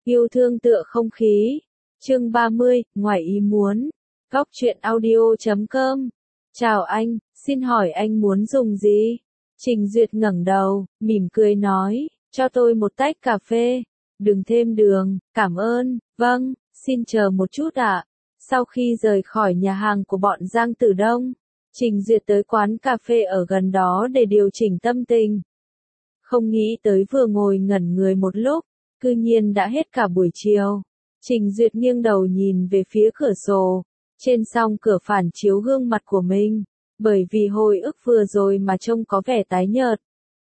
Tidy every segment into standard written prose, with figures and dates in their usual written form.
Yêu thương tựa không khí. Chương 30, ngoài ý muốn. Góc truyện audio.com. Chào anh, xin hỏi anh muốn dùng gì? Trình Duyệt ngẩng đầu, mỉm cười nói, cho tôi một tách cà phê. Đừng thêm đường, cảm ơn, vâng, xin chờ một chút ạ. Sau khi rời khỏi nhà hàng của bọn Giang Tử Đông, Trình Duyệt tới quán cà phê ở gần đó để điều chỉnh tâm tình. Không nghĩ tới vừa ngồi ngẩn người một lúc, cư nhiên đã hết cả buổi chiều. Trình Duyệt nghiêng đầu nhìn về phía cửa sổ, trên song cửa phản chiếu gương mặt của mình, bởi vì hồi ức vừa rồi mà trông có vẻ tái nhợt.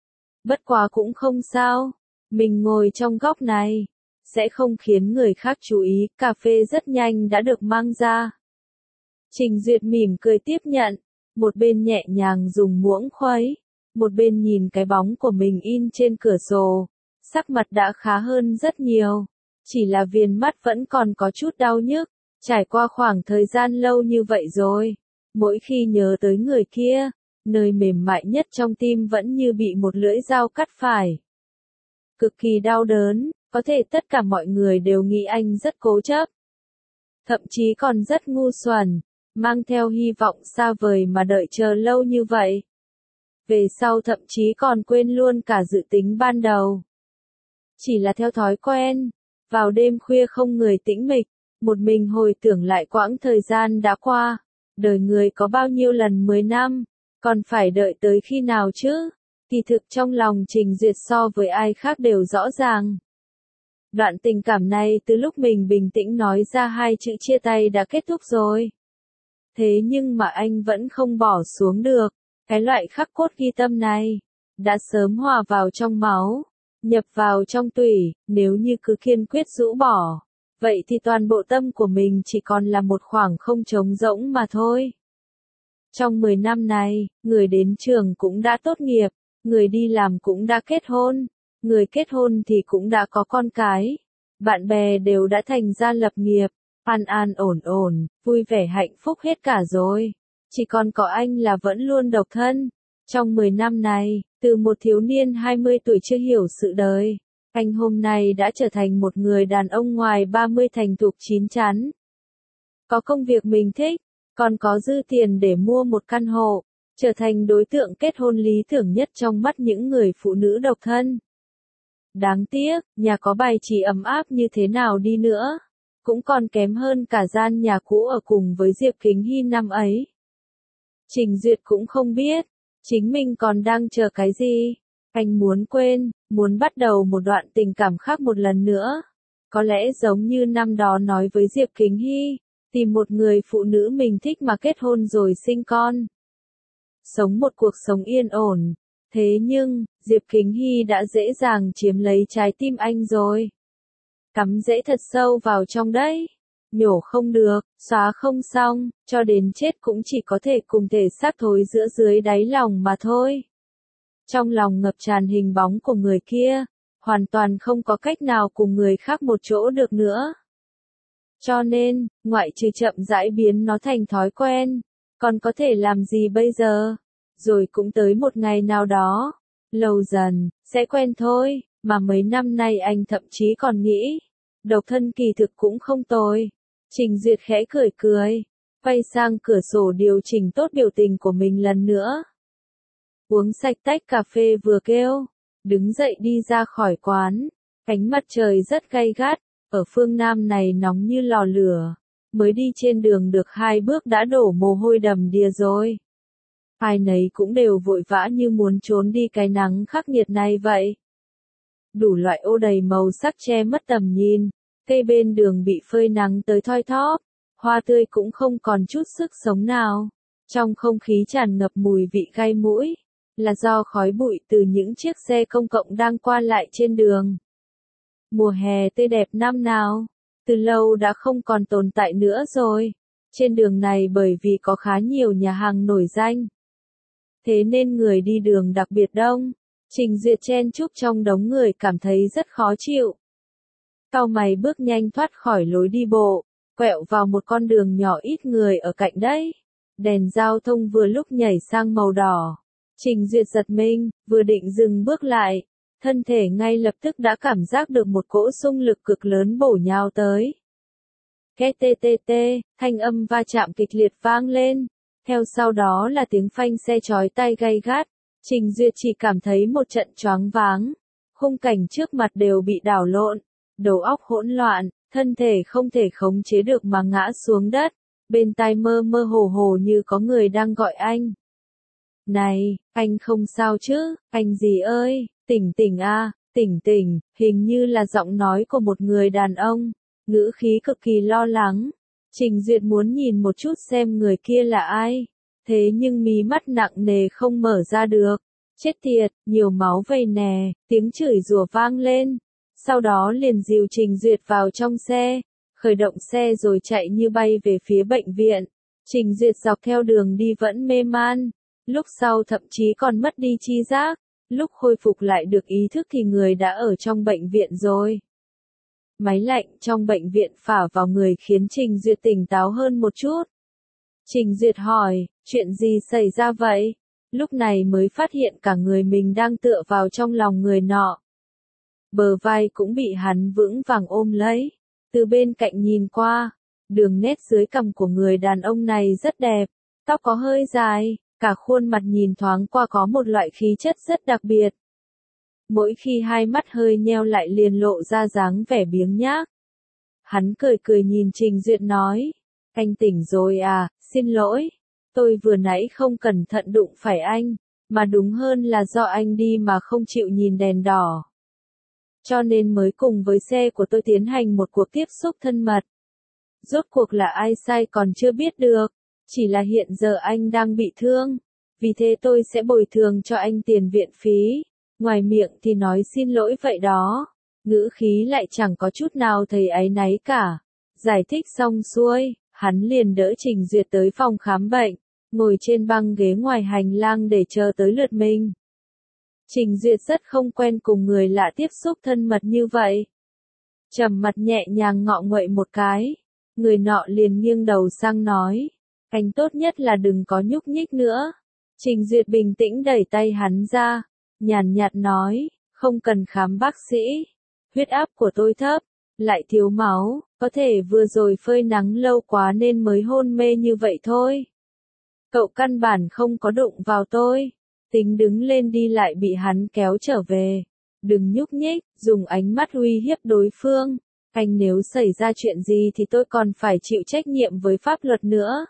Bất quá cũng không sao, mình ngồi trong góc này, sẽ không khiến người khác chú ý, cà phê rất nhanh đã được mang ra. Trình Duyệt mỉm cười tiếp nhận, một bên nhẹ nhàng dùng muỗng khuấy, một bên nhìn cái bóng của mình in trên cửa sổ, sắc mặt đã khá hơn rất nhiều, chỉ là viền mắt vẫn còn có chút đau nhức, trải qua khoảng thời gian lâu như vậy rồi, mỗi khi nhớ tới người kia, nơi mềm mại nhất trong tim vẫn như bị một lưỡi dao cắt phải. Cực kỳ đau đớn, có thể tất cả mọi người đều nghĩ anh rất cố chấp. Thậm chí còn rất ngu xuẩn, mang theo hy vọng xa vời mà đợi chờ lâu như vậy. Về sau thậm chí còn quên luôn cả dự tính ban đầu. Chỉ là theo thói quen, vào đêm khuya không người tĩnh mịch, một mình hồi tưởng lại quãng thời gian đã qua, đời người có bao nhiêu lần 10 năm, còn phải đợi tới khi nào chứ? Kỳ thực trong lòng Trình Duyệt so với ai khác đều rõ ràng. Đoạn tình cảm này từ lúc mình bình tĩnh nói ra hai chữ chia tay đã kết thúc rồi. Thế nhưng mà anh vẫn không bỏ xuống được, cái loại khắc cốt ghi tâm này, đã sớm hòa vào trong máu, nhập vào trong tủy, nếu như cứ kiên quyết rũ bỏ, vậy thì toàn bộ tâm của mình chỉ còn là một khoảng không trống rỗng mà thôi. Trong 10 năm này, người đến trường cũng đã tốt nghiệp, người đi làm cũng đã kết hôn, người kết hôn thì cũng đã có con cái, bạn bè đều đã thành ra lập nghiệp, an an ổn ổn, vui vẻ hạnh phúc hết cả rồi. Chỉ còn có anh là vẫn luôn độc thân. Trong 10 năm này, từ một thiếu niên 20 tuổi chưa hiểu sự đời, anh hôm nay đã trở thành một người đàn ông ngoài 30 thành thục chín chắn. Có công việc mình thích, còn có dư tiền để mua một căn hộ, trở thành đối tượng kết hôn lý tưởng nhất trong mắt những người phụ nữ độc thân. Đáng tiếc, nhà có bài trí ấm áp như thế nào đi nữa, cũng còn kém hơn cả gian nhà cũ ở cùng với Diệp Kính Hy năm ấy. Trình Duyệt cũng không biết, chính mình còn đang chờ cái gì. Anh muốn quên, muốn bắt đầu một đoạn tình cảm khác một lần nữa. Có lẽ giống như năm đó nói với Diệp Kính Hy, tìm một người phụ nữ mình thích mà kết hôn rồi sinh con. Sống một cuộc sống yên ổn. Thế nhưng, Diệp Kính Hy đã dễ dàng chiếm lấy trái tim anh rồi. Cắm rễ thật sâu vào trong đấy. Nhổ không được, xóa không xong, cho đến chết cũng chỉ có thể cùng thể xác thối giữa dưới đáy lòng mà thôi. Trong lòng ngập tràn hình bóng của người kia, hoàn toàn không có cách nào cùng người khác một chỗ được nữa. Cho nên, ngoại trừ chậm rãi biến nó thành thói quen, còn có thể làm gì bây giờ? Rồi cũng tới một ngày nào đó, lâu dần, sẽ quen thôi, mà mấy năm nay anh thậm chí còn nghĩ, độc thân kỳ thực cũng không tồi. Trình Duyệt khẽ cười cười, quay sang cửa sổ điều chỉnh tốt biểu tình của mình lần nữa. Uống sạch tách cà phê vừa kêu, đứng dậy đi ra khỏi quán, ánh mặt trời rất gay gắt, ở phương Nam này nóng như lò lửa, mới đi trên đường được 2 bước đã đổ mồ hôi đầm đìa rồi. Ai nấy cũng đều vội vã như muốn trốn đi cái nắng khắc nghiệt này vậy. Đủ loại ô đầy màu sắc che mất tầm nhìn. Cây bên đường bị phơi nắng tới thoi thóp, hoa tươi cũng không còn chút sức sống nào. Trong không khí tràn ngập mùi vị gai mũi, là do khói bụi từ những chiếc xe công cộng đang qua lại trên đường. Mùa hè tươi đẹp năm nào, từ lâu đã không còn tồn tại nữa rồi. Trên đường này bởi vì có khá nhiều nhà hàng nổi danh. Thế nên người đi đường đặc biệt đông. Trình Duyệt chen chúc trong đống người cảm thấy rất khó chịu. Cau mày bước nhanh thoát khỏi lối đi bộ, quẹo vào một con đường nhỏ ít người ở cạnh đấy. Đèn giao thông vừa lúc nhảy sang màu đỏ. Trình Duyệt giật mình, vừa định dừng bước lại, thân thể ngay lập tức đã cảm giác được một cỗ xung lực cực lớn bổ nhào tới. Két tê tê tê, thanh âm va chạm kịch liệt vang lên, theo sau đó là tiếng phanh xe chói tai gay gắt. Trình Duyệt chỉ cảm thấy một trận choáng váng, khung cảnh trước mặt đều bị đảo lộn, đầu óc hỗn loạn, thân thể không thể khống chế được mà ngã xuống đất, bên tai mơ mơ hồ hồ như có người đang gọi anh. Này, anh không sao chứ, anh gì ơi, tỉnh tỉnh a, tỉnh tỉnh, hình như là giọng nói của một người đàn ông, ngữ khí cực kỳ lo lắng. Trình Duyệt muốn nhìn một chút xem người kia là ai, thế nhưng mí mắt nặng nề không mở ra được. Chết tiệt, nhiều máu vầy nè, tiếng chửi rủa vang lên. Sau đó liền dìu Trình Duyệt vào trong xe, khởi động xe rồi chạy như bay về phía bệnh viện. Trình Duyệt dọc theo đường đi vẫn mê man, lúc sau thậm chí còn mất đi tri giác, lúc khôi phục lại được ý thức thì người đã ở trong bệnh viện rồi. Máy lạnh trong bệnh viện phả vào người khiến Trình Duyệt tỉnh táo hơn một chút. Trình Duyệt hỏi, chuyện gì xảy ra vậy? Lúc này mới phát hiện cả người mình đang tựa vào trong lòng người nọ. Bờ vai cũng bị hắn vững vàng ôm lấy. Từ bên cạnh nhìn qua, đường nét dưới cằm của người đàn ông này rất đẹp, tóc có hơi dài, cả khuôn mặt nhìn thoáng qua có một loại khí chất rất đặc biệt. Mỗi khi hai mắt hơi nheo lại liền lộ ra dáng vẻ biếng nhác. Hắn cười cười nhìn Trình Duyệt nói, anh tỉnh rồi à, xin lỗi. Tôi vừa nãy không cẩn thận đụng phải anh, mà đúng hơn là do anh đi mà không chịu nhìn đèn đỏ. Cho nên mới cùng với xe của tôi tiến hành một cuộc tiếp xúc thân mật. Rốt cuộc là ai sai còn chưa biết được, chỉ là hiện giờ anh đang bị thương, vì thế tôi sẽ bồi thường cho anh tiền viện phí. Ngoài miệng thì nói xin lỗi vậy đó, ngữ khí lại chẳng có chút nào thấy áy náy cả. Giải thích xong xuôi, hắn liền đỡ Trình Duyệt tới phòng khám bệnh, ngồi trên băng ghế ngoài hành lang để chờ tới lượt mình. Trình Duyệt rất không quen cùng người lạ tiếp xúc thân mật như vậy. Trầm mặt nhẹ nhàng ngọ nguậy một cái, người nọ liền nghiêng đầu sang nói, anh tốt nhất là đừng có nhúc nhích nữa. Trình Duyệt bình tĩnh đẩy tay hắn ra, nhàn nhạt nói, không cần khám bác sĩ, huyết áp của tôi thấp, lại thiếu máu, có thể vừa rồi phơi nắng lâu quá nên mới hôn mê như vậy thôi. Cậu căn bản không có đụng vào tôi. Tính đứng lên đi lại bị hắn kéo trở về. Đừng nhúc nhích, dùng ánh mắt uy hiếp đối phương. Anh nếu xảy ra chuyện gì thì tôi còn phải chịu trách nhiệm với pháp luật nữa.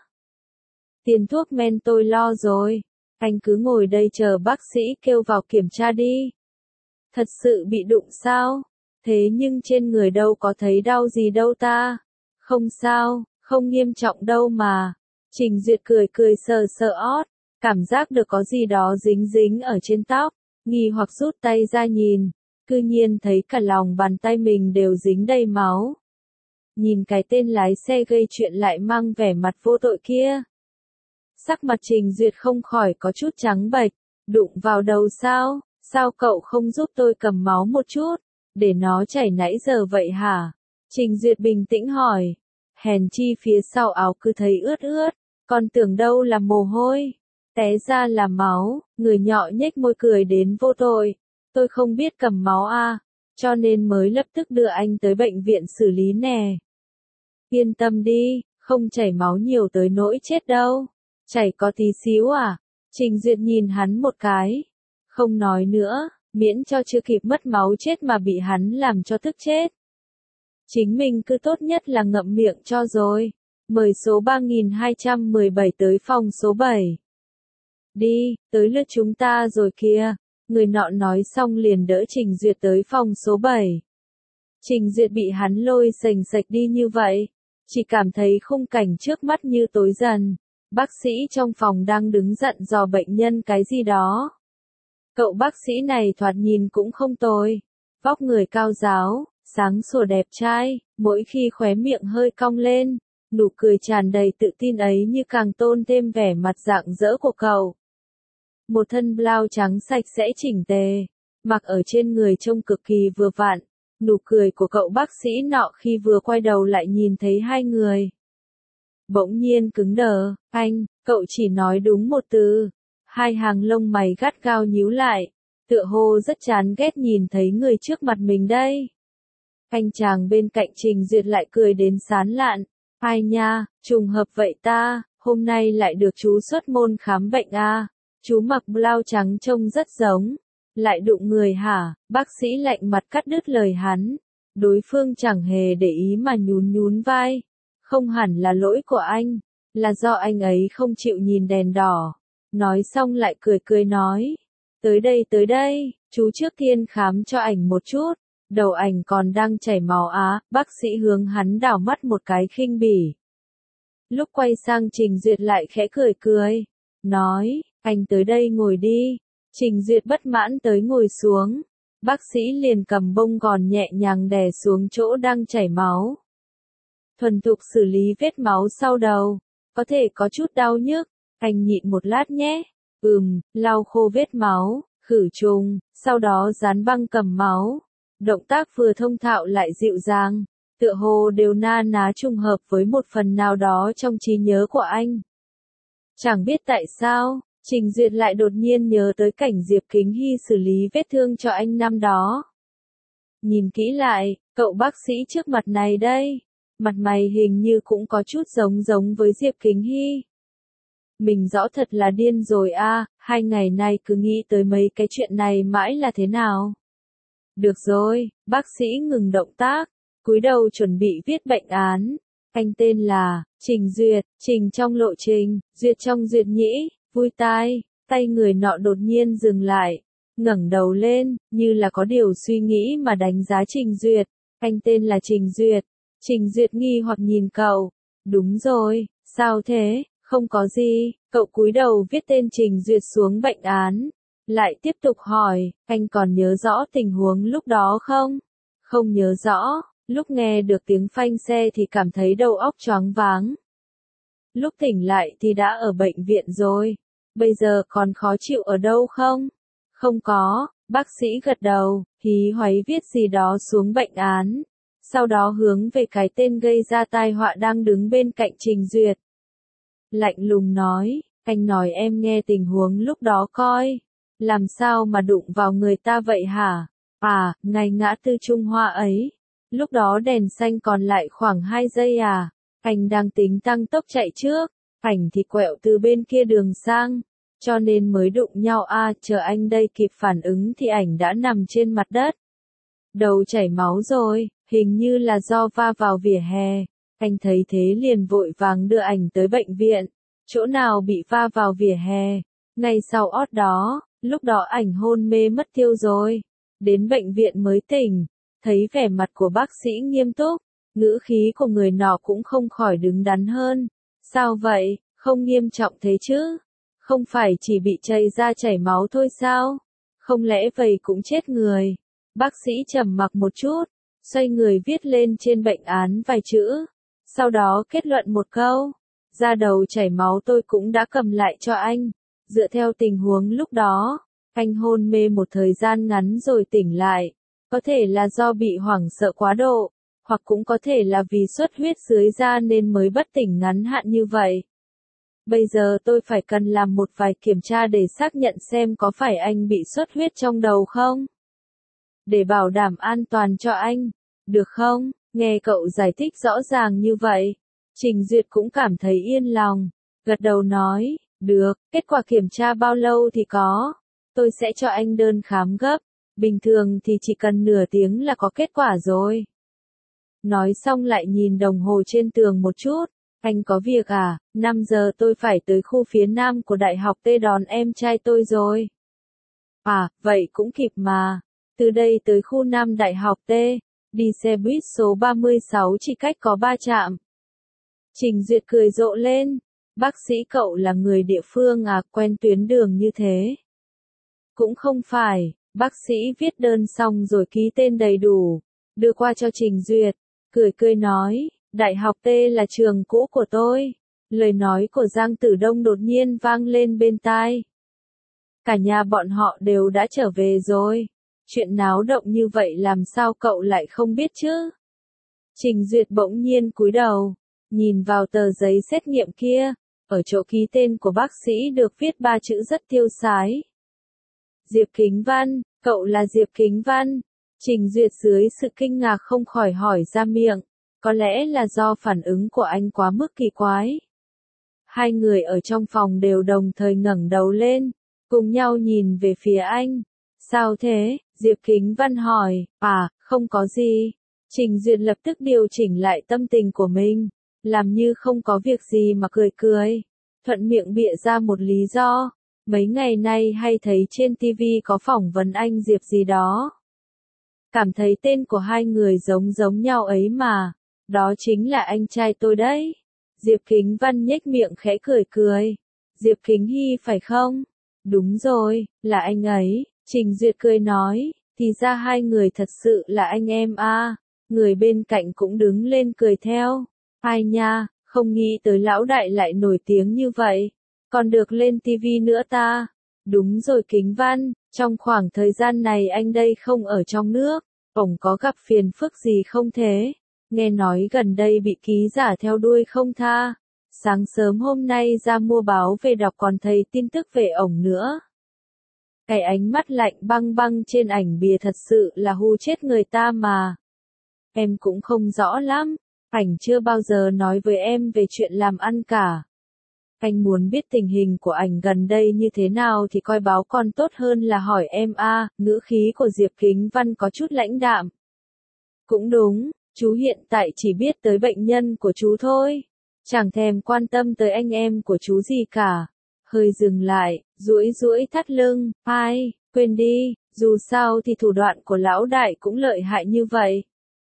Tiền thuốc men tôi lo rồi. Anh cứ ngồi đây chờ bác sĩ kêu vào kiểm tra đi. Thật sự bị đụng sao? Thế nhưng trên người đâu có thấy đau gì đâu ta. Không sao, không nghiêm trọng đâu mà. Trình Duyệt cười cười sờ sờ ót, cảm giác được có gì đó dính dính ở trên tóc, nghi hoặc rút tay ra nhìn, cư nhiên thấy cả lòng bàn tay mình đều dính đầy máu. Nhìn cái tên lái xe gây chuyện lại mang vẻ mặt vô tội kia. Sắc mặt Trình Duyệt không khỏi có chút trắng bệch, đụng vào đầu sao, sao cậu không giúp tôi cầm máu một chút, để nó chảy nãy giờ vậy hả? Trình Duyệt bình tĩnh hỏi, hèn chi phía sau áo cứ thấy ướt ướt, còn tưởng đâu là mồ hôi, té ra là máu, người nhọ nhếch môi cười đến vô tội, tôi không biết cầm máu à, cho nên mới lập tức đưa anh tới bệnh viện xử lý nè. Yên tâm đi, không chảy máu nhiều tới nỗi chết đâu, chảy có tí xíu à, Trình Duyệt nhìn hắn một cái, không nói nữa, miễn cho chưa kịp mất máu chết mà bị hắn làm cho tức chết. Chính mình cứ tốt nhất là ngậm miệng cho rồi. Mời số 3217 tới phòng số 7. Đi, tới lượt chúng ta rồi kìa. Người nọ nói xong liền đỡ Trình Duyệt tới phòng số 7. Trình Duyệt bị hắn lôi sềnh sạch đi như vậy. Chỉ cảm thấy khung cảnh trước mắt như tối dần. Bác sĩ trong phòng đang đứng dặn dò bệnh nhân cái gì đó. Cậu bác sĩ này thoạt nhìn cũng không tồi. Vóc người cao ráo, sáng sủa đẹp trai, mỗi khi khóe miệng hơi cong lên. Nụ cười tràn đầy tự tin ấy như càng tôn thêm vẻ mặt rạng rỡ của cậu. Một thân blau trắng sạch sẽ chỉnh tề, mặc ở trên người trông cực kỳ vừa vặn. Nụ cười của cậu bác sĩ nọ khi vừa quay đầu lại nhìn thấy hai người. Bỗng nhiên cứng đờ, anh, cậu chỉ nói đúng một từ. Hai hàng lông mày gắt gao nhíu lại. tựa hồ rất chán ghét nhìn thấy người trước mặt mình đây. Anh chàng bên cạnh Trình Duyệt lại cười đến sán lạn. Ai nha, trùng hợp vậy ta, hôm nay lại được chú xuất môn khám bệnh à. Chú mặc blau trắng trông rất giống. Lại đụng người hả? Bác sĩ lạnh mặt cắt đứt lời hắn. Đối phương chẳng hề để ý mà nhún nhún vai. Không hẳn là lỗi của anh, là do anh ấy không chịu nhìn đèn đỏ. Nói xong lại cười cười nói. Tới đây, chú trước tiên khám cho ảnh một chút. Đầu ảnh còn đang chảy máu á, bác sĩ hướng hắn đảo mắt một cái khinh bỉ. Lúc quay sang Trình Duyệt lại khẽ cười cười. Nói, anh tới đây ngồi đi. Trình Duyệt bất mãn tới ngồi xuống. Bác sĩ liền cầm bông gòn nhẹ nhàng đè xuống chỗ đang chảy máu. Thuần thục xử lý vết máu sau đầu. Có thể có chút đau nhức. Anh nhịn một lát nhé. Lau khô vết máu, khử trùng, sau đó dán băng cầm máu. Động tác vừa thông thạo lại dịu dàng, tựa hồ đều na ná trùng hợp với một phần nào đó trong trí nhớ của anh. Chẳng biết tại sao, Trình Duyệt lại đột nhiên nhớ tới cảnh Diệp Kính Hy xử lý vết thương cho anh năm đó. Nhìn kỹ lại, cậu bác sĩ trước mặt này đây, mặt mày hình như cũng có chút giống với Diệp Kính Hy. Mình rõ thật là điên rồi a, 2 ngày nay cứ nghĩ tới mấy cái chuyện này mãi là thế nào. Được rồi, bác sĩ ngừng động tác, cúi đầu chuẩn bị viết bệnh án. Anh tên là Trình Duyệt, Trình trong lộ trình, Duyệt trong Duyệt nhĩ, vui tai. Tay người nọ đột nhiên dừng lại, ngẩng đầu lên, như là có điều suy nghĩ mà đánh giá Trình Duyệt. Anh tên là Trình Duyệt. Trình Duyệt nghi hoặc nhìn cậu. Đúng rồi, sao thế? Không có gì, cậu cúi đầu viết tên Trình Duyệt xuống bệnh án. Lại tiếp tục hỏi, anh còn nhớ rõ tình huống lúc đó không? Không nhớ rõ, lúc nghe được tiếng phanh xe thì cảm thấy đầu óc choáng váng. Lúc tỉnh lại thì đã ở bệnh viện rồi. Bây giờ còn khó chịu ở đâu không? Không có, bác sĩ gật đầu, hí hoáy viết gì đó xuống bệnh án. Sau đó hướng về cái tên gây ra tai họa đang đứng bên cạnh Trình Duyệt. Lạnh lùng nói, anh nói em nghe tình huống lúc đó coi. Làm sao mà đụng vào người ta vậy hả? À, ngay ngã tư Trung Hoa ấy. Lúc đó đèn xanh còn lại khoảng 2 giây à. Anh đang tính tăng tốc chạy trước. Ảnh thì quẹo từ bên kia đường sang. Cho nên mới đụng nhau à, chờ anh đây kịp phản ứng thì ảnh đã nằm trên mặt đất. Đầu chảy máu rồi, hình như là do va vào vỉa hè. Anh thấy thế liền vội vàng đưa ảnh tới bệnh viện. Chỗ nào bị va vào vỉa hè. Ngay sau ót đó, lúc đó ảnh hôn mê mất tiêu rồi. Đến bệnh viện mới tỉnh. Thấy vẻ mặt của bác sĩ nghiêm túc. Ngữ khí của người nọ cũng không khỏi đứng đắn hơn. Sao vậy, không nghiêm trọng thế chứ? Không phải chỉ bị chảy ra chảy máu thôi sao? Không lẽ vậy cũng chết người? Bác sĩ trầm mặc một chút, xoay người viết lên trên bệnh án vài chữ. Sau đó kết luận một câu. Da đầu chảy máu tôi cũng đã cầm lại cho anh. Dựa theo tình huống lúc đó, anh hôn mê một thời gian ngắn rồi tỉnh lại. Có thể là do bị hoảng sợ quá độ, hoặc cũng có thể là vì xuất huyết dưới da nên mới bất tỉnh ngắn hạn như vậy. Bây giờ tôi phải cần làm một vài kiểm tra để xác nhận xem có phải anh bị xuất huyết trong đầu không? Để bảo đảm an toàn cho anh, được không? Nghe cậu giải thích rõ ràng như vậy, Trình Duyệt cũng cảm thấy yên lòng, gật đầu nói, được, kết quả kiểm tra bao lâu thì có? Tôi sẽ cho anh đơn khám gấp, bình thường thì chỉ cần nửa tiếng là có kết quả rồi. Nói xong lại nhìn đồng hồ trên tường một chút. Anh có việc à, 5 giờ tôi phải tới khu phía nam của Đại học T đón em trai tôi rồi. À, vậy cũng kịp mà. Từ đây tới khu Nam Đại học T, đi xe buýt số 36 chỉ cách có 3 trạm. Trình Duyệt cười rộ lên. Bác sĩ cậu là người địa phương à, quen tuyến đường như thế. Cũng không phải, bác sĩ viết đơn xong rồi ký tên đầy đủ, đưa qua cho Trình Duyệt, cười nói. Đại học T là trường cũ của tôi. Lời nói của Giang Tử Đông đột nhiên vang lên bên tai. Cả nhà bọn họ đều đã trở về rồi. Chuyện náo động như vậy làm sao cậu lại không biết chứ? Trình Duyệt bỗng nhiên cúi đầu, nhìn vào tờ giấy xét nghiệm kia. Ở chỗ ký tên của bác sĩ được viết 3 chữ rất tiêu sái. Diệp Kính Văn, cậu là Diệp Kính Văn. Trình Duyệt dưới sự kinh ngạc không khỏi hỏi ra miệng, có lẽ là do phản ứng của anh quá mức kỳ quái. Hai người ở trong phòng đều đồng thời ngẩng đầu lên, cùng nhau nhìn về phía anh. Sao thế? Diệp Kính Văn hỏi, không có gì. Trình Duyệt lập tức điều chỉnh lại tâm tình của mình, làm như không có việc gì mà cười cười, thuận miệng bịa ra một lý do. Mấy ngày nay hay thấy trên TV có phỏng vấn anh Diệp gì đó. Cảm thấy tên của hai người giống nhau ấy mà. Đó chính là anh trai tôi đấy. Diệp Kính Văn nhếch miệng khẽ cười cười. Diệp Kính Hy phải không? Đúng rồi, là anh ấy. Trình Duyệt cười nói, thì ra hai người thật sự là anh em à. Người bên cạnh cũng đứng lên cười theo. Ai nha, không nghĩ tới lão đại lại nổi tiếng như vậy. Còn được lên TV nữa ta. Đúng rồi Kính Văn, trong khoảng thời gian này anh đây không ở trong nước. Ổng có gặp phiền phức gì không thế? Nghe nói gần đây bị ký giả theo đuôi không tha. Sáng sớm hôm nay ra mua báo về đọc còn thấy tin tức về ổng nữa. Cái ánh mắt lạnh băng băng trên ảnh bìa thật sự là hù chết người ta mà. Em cũng không rõ lắm, ảnh chưa bao giờ nói với em về chuyện làm ăn cả. Anh muốn biết tình hình của ảnh gần đây như thế nào thì coi báo còn tốt hơn là hỏi em à. Ngữ khí của Diệp Kính Văn có chút lãnh đạm. Cũng đúng, chú hiện tại chỉ biết tới bệnh nhân của chú thôi. Chẳng thèm quan tâm tới anh em của chú gì cả. Hơi dừng lại, duỗi thắt lưng, quên đi, dù sao thì thủ đoạn của lão đại cũng lợi hại như vậy.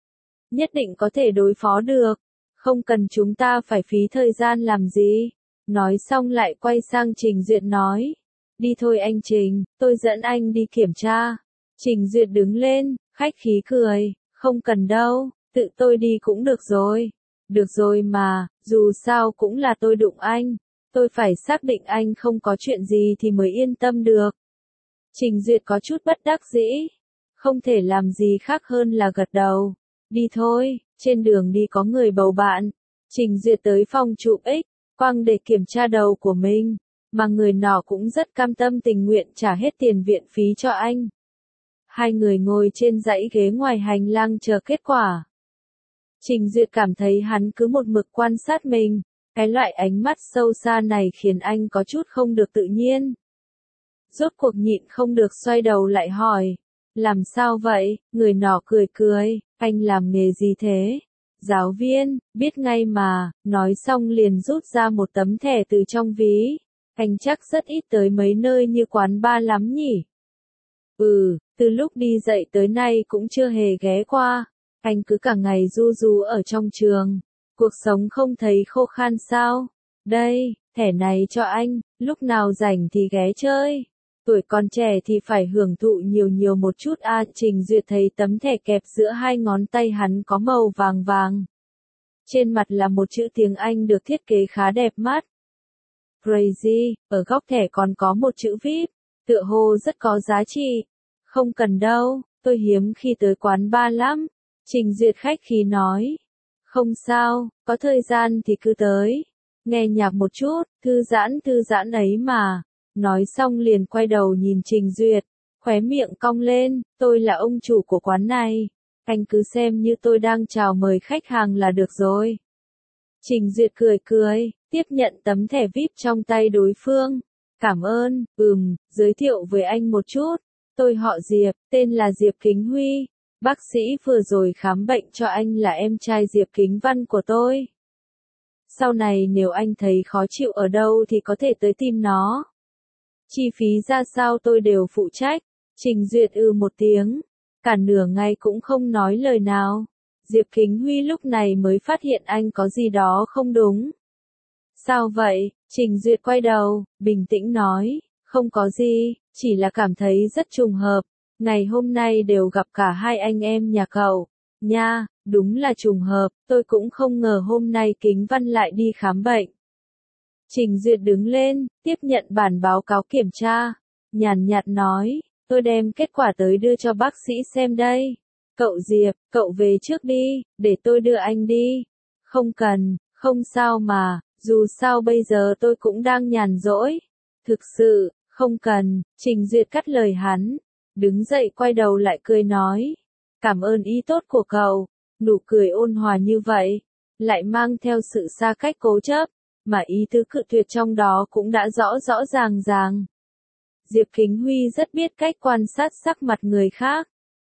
Nhất định có thể đối phó được, không cần chúng ta phải phí thời gian làm gì. Nói xong lại quay sang Trình Duyệt nói, đi thôi anh Trình, tôi dẫn anh đi kiểm tra. Trình Duyệt đứng lên, khách khí cười, không cần đâu, tự tôi đi cũng được rồi. Được rồi mà, dù sao cũng là tôi đụng anh. Tôi phải xác định anh không có chuyện gì thì mới yên tâm được. Trình Duyệt có chút bất đắc dĩ. Không thể làm gì khác hơn là gật đầu. Đi thôi, trên đường đi có người bầu bạn. Trình Duyệt tới phòng chụp X, quang để kiểm tra đầu của mình. Mà người nọ cũng rất cam tâm tình nguyện trả hết tiền viện phí cho anh. Hai người ngồi trên dãy ghế ngoài hành lang chờ kết quả. Trình Duyệt cảm thấy hắn cứ một mực quan sát mình. Cái loại ánh mắt sâu xa này khiến anh có chút không được tự nhiên. Rốt cuộc nhịn không được xoay đầu lại hỏi. Làm sao vậy? Người nọ cười cười. Anh làm nghề gì thế? Giáo viên, biết ngay mà. Nói xong liền rút ra một tấm thẻ từ trong ví. Anh chắc rất ít tới mấy nơi như quán bar lắm nhỉ? Từ lúc đi dạy tới nay cũng chưa hề ghé qua. Anh cứ cả ngày ru rú ở trong trường. Cuộc sống không thấy khô khan sao? Đây, thẻ này cho anh, lúc nào rảnh thì ghé chơi. Tuổi còn trẻ thì phải hưởng thụ nhiều một chút à. Trình Duyệt thấy tấm thẻ kẹp giữa hai ngón tay hắn có màu vàng vàng. Trên mặt là một chữ tiếng Anh được thiết kế khá đẹp mắt. Crazy, ở góc thẻ còn có một chữ VIP, tựa hồ rất có giá trị. Không cần đâu, tôi hiếm khi tới quán bar lắm. Trình Duyệt khách khí nói. Không sao, có thời gian thì cứ tới. Nghe nhạc một chút, thư giãn ấy mà. Nói xong liền quay đầu nhìn Trình Duyệt, khóe miệng cong lên, tôi là ông chủ của quán này. Anh cứ xem như tôi đang chào mời khách hàng là được rồi. Trình Duyệt cười, tiếp nhận tấm thẻ VIP trong tay đối phương. Cảm ơn, giới thiệu với anh một chút. Tôi họ Diệp, tên là Diệp Kính Huy. Bác sĩ vừa rồi khám bệnh cho anh là em trai Diệp Kính Văn của tôi. Sau này nếu anh thấy khó chịu ở đâu thì có thể tới tìm nó. Chi phí ra sao tôi đều phụ trách. Trình Duyệt một tiếng. Cả nửa ngày cũng không nói lời nào. Diệp Kính Huy lúc này mới phát hiện anh có gì đó không đúng. Sao vậy? Trình Duyệt quay đầu, bình tĩnh nói. Không có gì, chỉ là cảm thấy rất trùng hợp. Ngày hôm nay đều gặp cả hai anh em nhà cậu. Nha, đúng là trùng hợp, tôi cũng không ngờ hôm nay Kính Văn lại đi khám bệnh. Trình Duyệt đứng lên, tiếp nhận bản báo cáo kiểm tra. Nhàn nhạt nói, tôi đem kết quả tới đưa cho bác sĩ xem đây. Cậu Diệp, cậu về trước đi, để tôi đưa anh đi. Không cần, không sao mà, dù sao bây giờ tôi cũng đang nhàn rỗi. Thực sự, Không cần, Trình Duyệt cắt lời hắn, đứng dậy quay đầu lại cười nói. Cảm ơn ý tốt của cậu, nụ cười ôn hòa như vậy, lại mang theo sự xa cách cố chấp, mà ý tứ cự tuyệt trong đó cũng đã rõ rõ ràng ràng. Diệp Kính Huy rất biết cách quan sát sắc mặt người khác.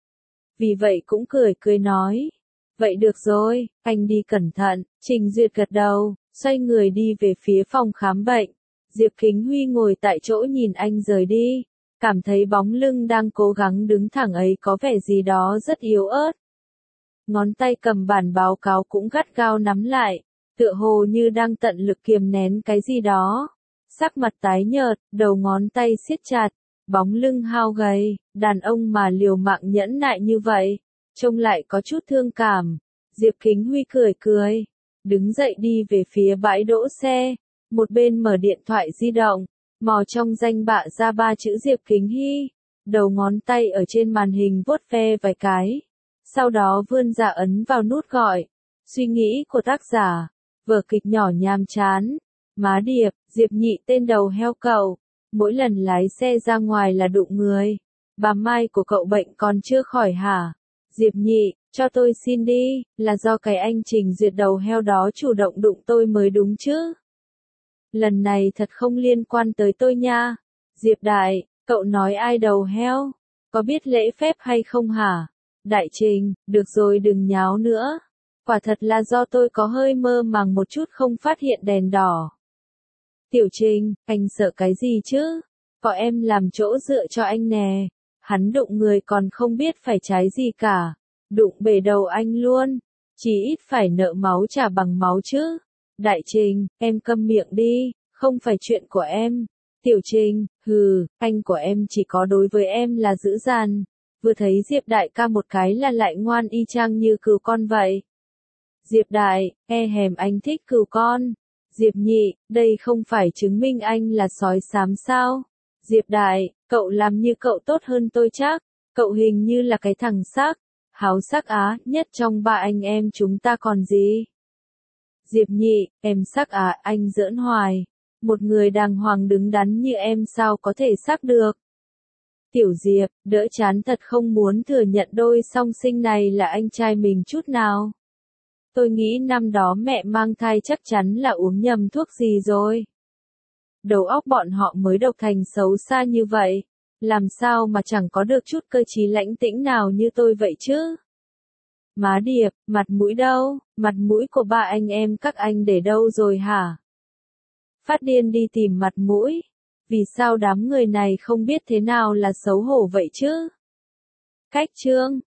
Vì vậy cũng cười cười nói. Vậy được rồi, anh đi cẩn thận. Trình Duyệt gật đầu, xoay người đi về phía phòng khám bệnh. Diệp Kính Huy ngồi tại chỗ nhìn anh rời đi, cảm thấy bóng lưng đang cố gắng đứng thẳng ấy có vẻ gì đó rất yếu ớt. Ngón tay cầm bản báo cáo cũng gắt gao nắm lại, tựa hồ như đang tận lực kiềm nén cái gì đó. Sắc mặt tái nhợt, đầu ngón tay siết chặt, bóng lưng hao gầy, đàn ông mà liều mạng nhẫn nại như vậy, trông lại có chút thương cảm. Diệp Kính Huy cười cười, đứng dậy đi về phía bãi đỗ xe, một bên mở điện thoại di động, mò trong danh bạ ra 3 chữ Diệp Kính Hy, đầu ngón tay ở trên màn hình vuốt ve vài cái, sau đó vươn ra ấn vào nút gọi. Suy nghĩ của tác giả, vở kịch nhỏ nhàm chán. Má Điệp, Diệp Nhị tên đầu heo cậu, mỗi lần lái xe ra ngoài là đụng người. Bà Mai của cậu bệnh còn chưa khỏi hả? Diệp Nhị, cho tôi xin đi, là do cái anh Trình Duyệt đầu heo đó chủ động đụng tôi mới đúng chứ. Lần này thật không liên quan tới tôi nha. Diệp Đại, cậu nói ai đầu heo? Có biết lễ phép hay không hả? Đại Trình, được rồi đừng nháo nữa. Quả thật là do tôi có hơi mơ màng một chút không phát hiện đèn đỏ. Tiểu Trình, anh sợ cái gì chứ? Có em làm chỗ dựa cho anh nè. Hắn đụng người còn không biết phải trái gì cả. Đụng bể đầu anh luôn. Chỉ ít phải nợ máu trả bằng máu chứ. Đại Trình, em câm miệng đi, không phải chuyện của em. Tiểu Trình, hừ, anh của em chỉ có đối với em là dữ dằn. Vừa thấy Diệp Đại ca một cái là lại ngoan y chang như cừu con vậy. Diệp Đại, hèm anh thích cừu con. Diệp Nhị, đây không phải chứng minh anh là sói xám sao? Diệp Đại, cậu làm như cậu tốt hơn tôi chắc. Cậu hình như là cái thằng sắc, háo sắc á, nhất trong ba anh em chúng ta còn gì? Diệp Nhị, em sắc à, anh giỡn hoài. Một người đàng hoàng đứng đắn như em sao có thể sắc được? Tiểu Diệp, đỡ chán thật không muốn thừa nhận đôi song sinh này là anh trai mình chút nào. Tôi nghĩ năm đó mẹ mang thai chắc chắn là uống nhầm thuốc gì rồi. Đầu óc bọn họ mới độc thành xấu xa như vậy. Làm sao mà chẳng có được chút cơ trí lãnh tĩnh nào như tôi vậy chứ? Má Điệp, mặt mũi đâu? Mặt mũi của ba anh em các anh để đâu rồi hả? Phát điên đi tìm mặt mũi. Vì sao đám người này không biết thế nào là xấu hổ vậy chứ? Cách chương